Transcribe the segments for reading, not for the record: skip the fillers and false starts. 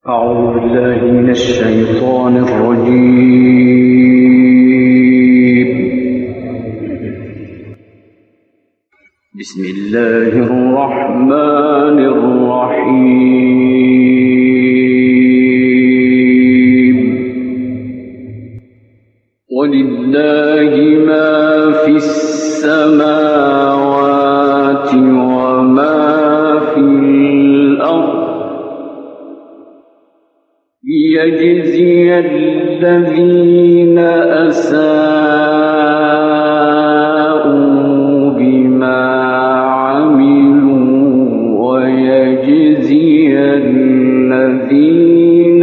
أعوذ بالله من الشيطان الرجيم. بسم الله الرحمن الرحيم. ولله ما في السماوات وما في الأرض ليجزي الذين أساءوا بما عملوا ويجزي الذين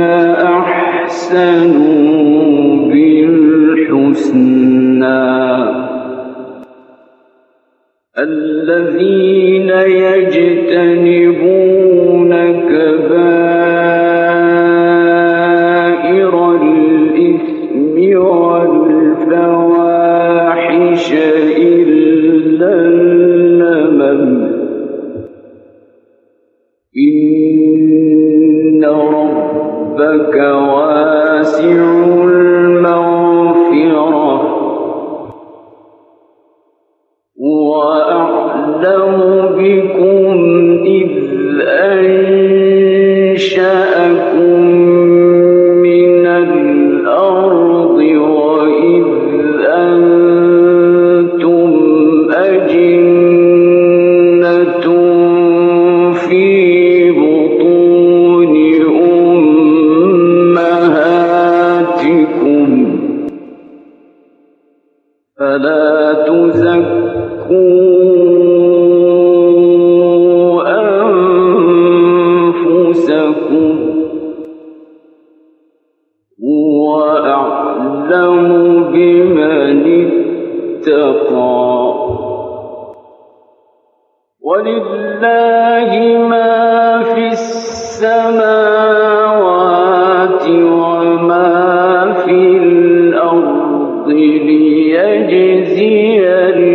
أحسنوا بالحسنى الذين يجتنبون كبائر الإثم والفواحش إلا اللمم إن ربك واسع المغفرة وأعلم بكم إذ أنشأكم من الأرض وإذ أنتم أجنة في بطون أمهاتكم فلا تزكوا أنفسكم هو أعلم بمن اتقى ولله ما في السماوات وما في الأرض ليجزي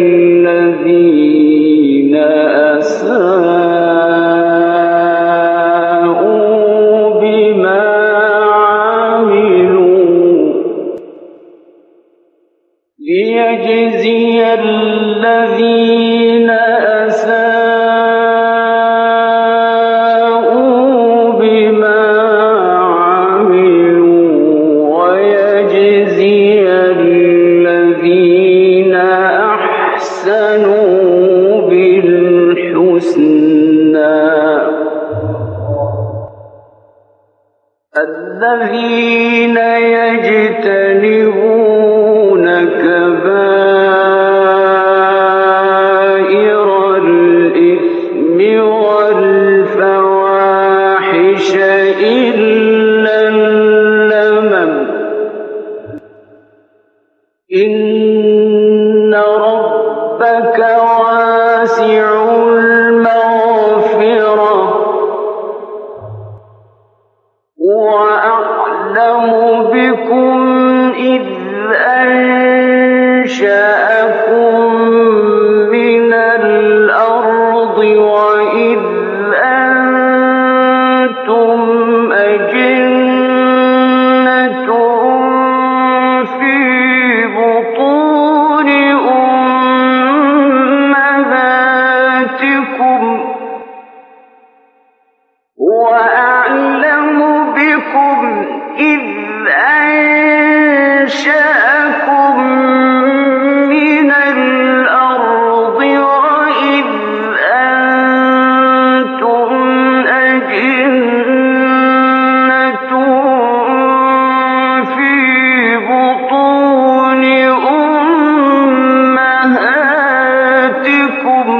الذين أساءوا بما عملوا ليجزي الذين أساءوا بما عملوا ويجزي الذين أحسنوا بالحسنى الذين يجتنبون كبائر الإثم والفواحش إلا اللمم إن ربك واسع المغفرة وأعلم بكم إذ أنشأكم من الأرض وإذ أنتم أجنة في بطون أمهاتكم وأعلم بكم إذ أنشأكم من الأرض وإذ أنتم أجنة في بطون أمهاتكم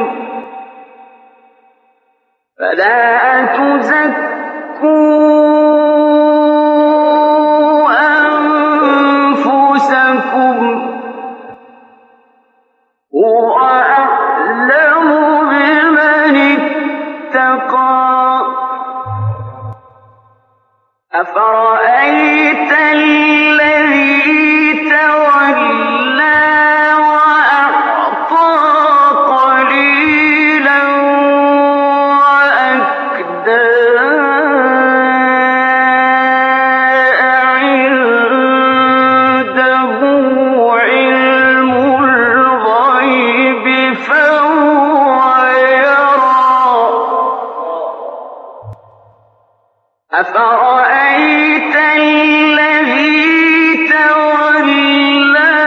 فلا تزكوا أنفسكم هو أعلم بمن اتقى أفرأيت الذي تولى وأعطى قليلا وأكدى أفرأيت الذي تولى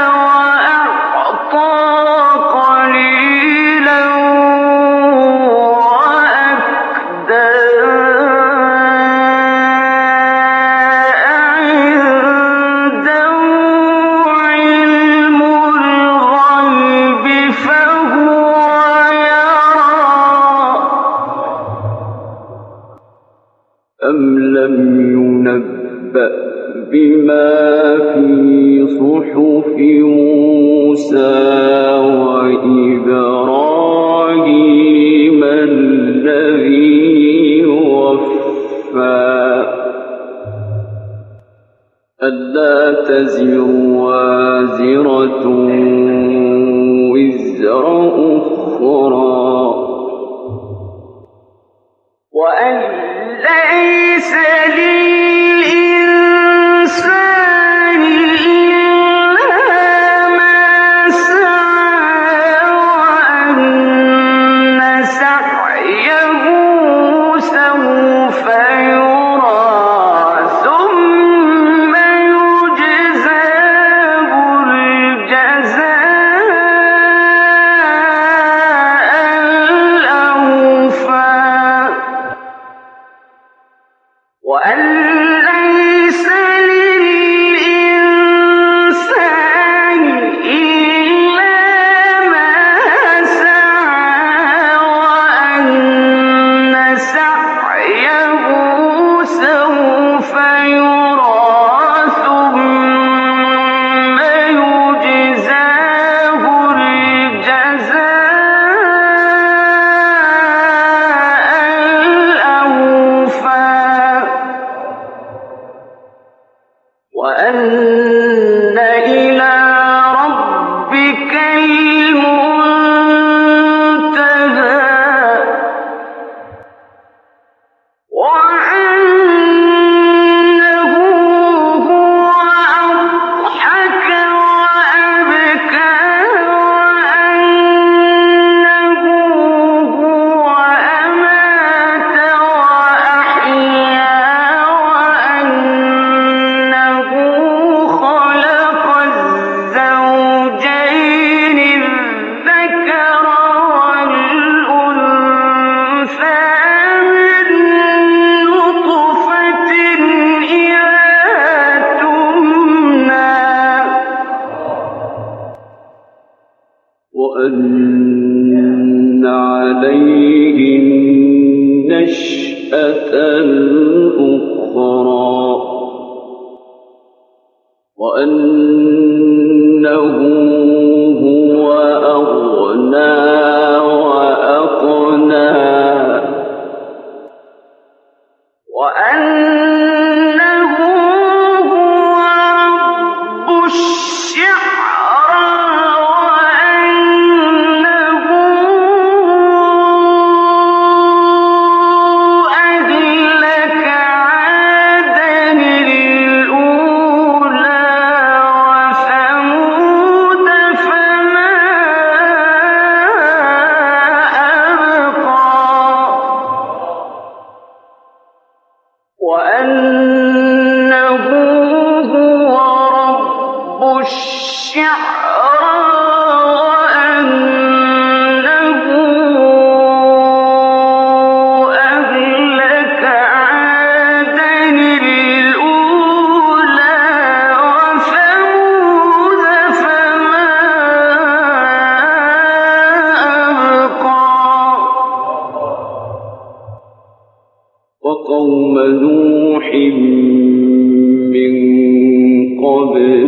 وأعطى قليلا وأكدى عنده علم الغيب فهو يرى أم لم ينبأ بما في صحف موسى وإبراهيم الذي وفى ألا تزر وازرة وزر أخرى وأن ليس للإنسان إلا ما سعى وأن سعيه سوف يرى ثم يجزاه الجزاء الأوفى وأن ليس للإنسان إلا ما سعى وأن سعيه سوف يرى ثم يجزاه الجزاء الأوفى وأن إلى ربك المنتهى وأنه هو أضحك وأبكى وأنه هو أمات وأحيا وأنه خلق الزوجين الذكر والأنثى من نطفة إذا تمنى وأن عليه النشأة الأخرى وأنه هو أغنى وأقنى وأنه هو رب الشعرى وأنه أهلك عادا الأولى وثمود فما أبقى وأنه هو رب الشعرى وأنه أهلك عادا الأولى وثمود فما أبقى وقوم نوح من قبل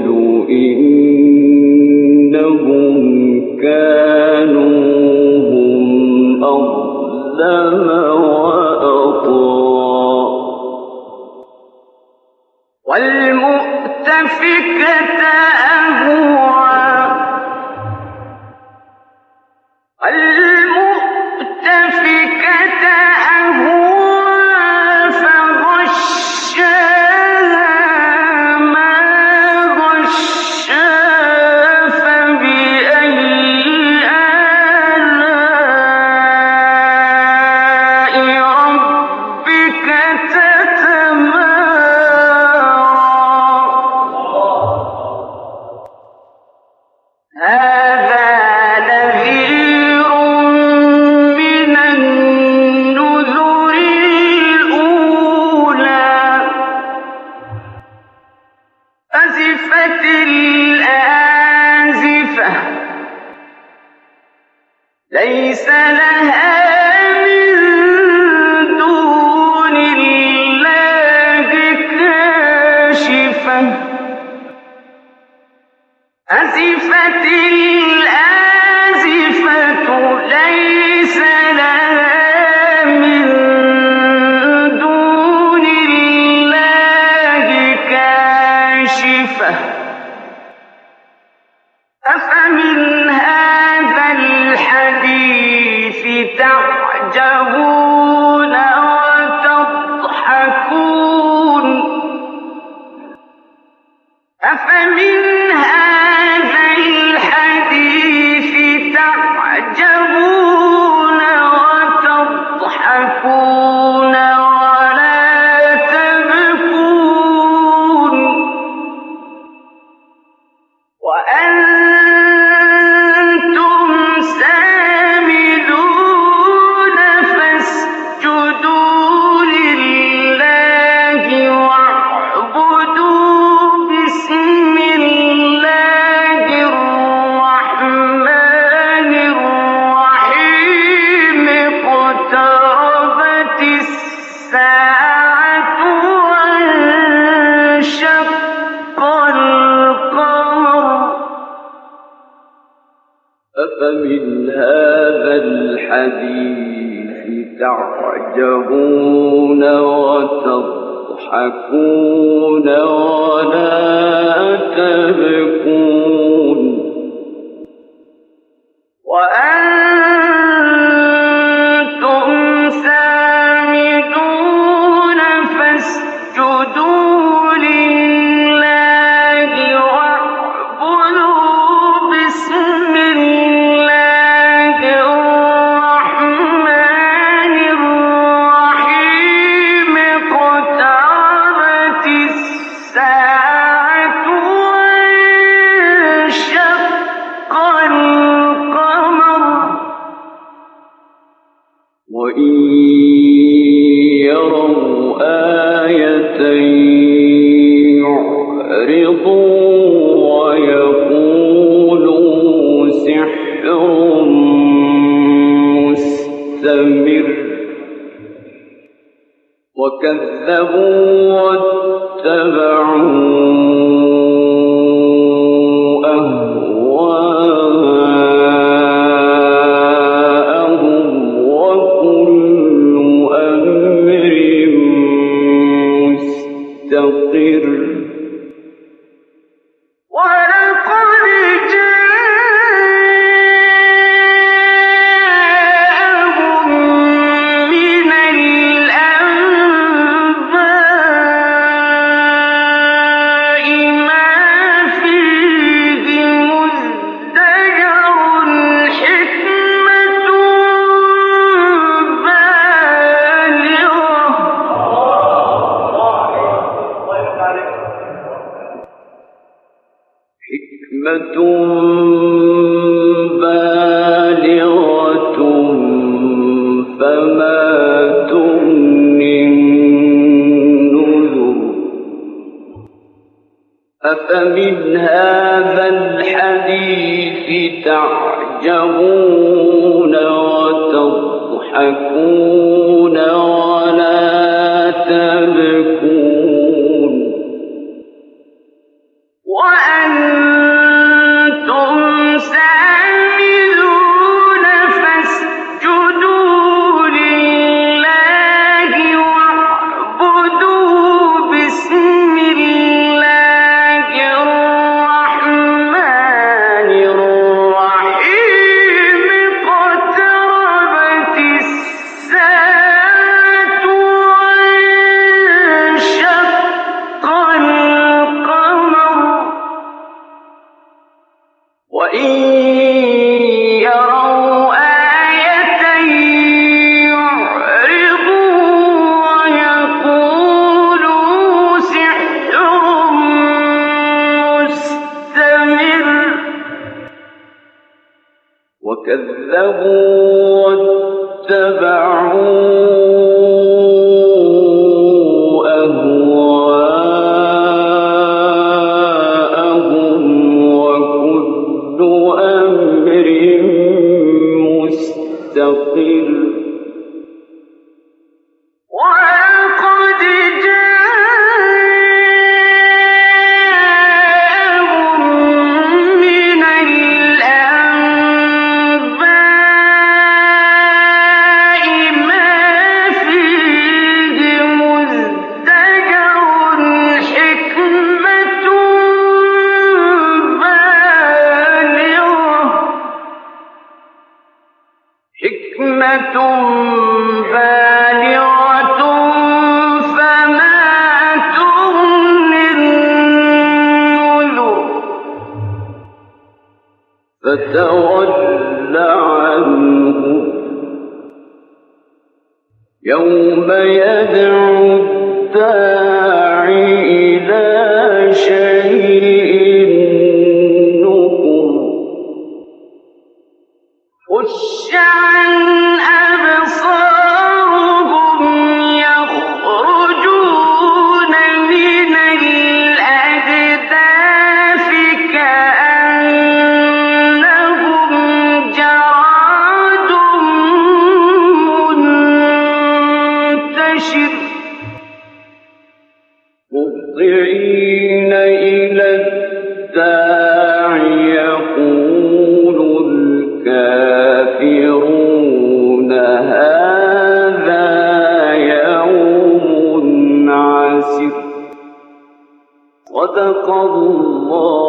إنهم كانوا هم أظلم وأطغى والمؤتفكة أهوى المؤتفكة أهوى فغشاها ما غشا فبأي آلاء ربك تتمارى الآزفة ليس لها من دون الله كاشفة أفمن هذا الحديث تعجبون وتضحكون أفمن هذا الحديث تعجبون وتضحكون ولا تبكون وأنتم سامدون فاسجدوا لله واعبدوا بسم الله الرحمن الرحيم اقتربت الساعة وانشق القمر أفمن هذا الحديث تعجبون وتضحكون ولا تبكون وأنتم سامدون فاسجدوا لله واعبدوا بسم الله الرحمن الرحيم اقتربت الساعة وانشق القمر وإن يروا آية يعرضوا ويقولوا سحر مستمر وكذبوا واتبعوا أهواءهم وكل أمر مستقر ولقد جاءهم من الأنباء ما فيه مزدجر حكمة بالغة فما تغني النذر أفمن هذا الحديث تعجبون وتضحكون ولا تبكون وأنتم سامدون فاسجدوا لله واعبدوا بسم الله الرحمن الرحيم اقتربت الساعة وانشق القمر وإن يروا آية يعرضوا ويقولوا سحر مستمر وكذبوا واتبعوا أهواءهم وكل أمر مستقر ولقد جاءهم من بالغة فما تغني النذر فتول عنهم يوم يدعو الداع إلى شيء نكر خش عن أبصارهم يخرجون من الأجداث كأنهم جراد منتشر مهطعين إلى الداع يقول الكافرون هذا يوم عسر صدق الله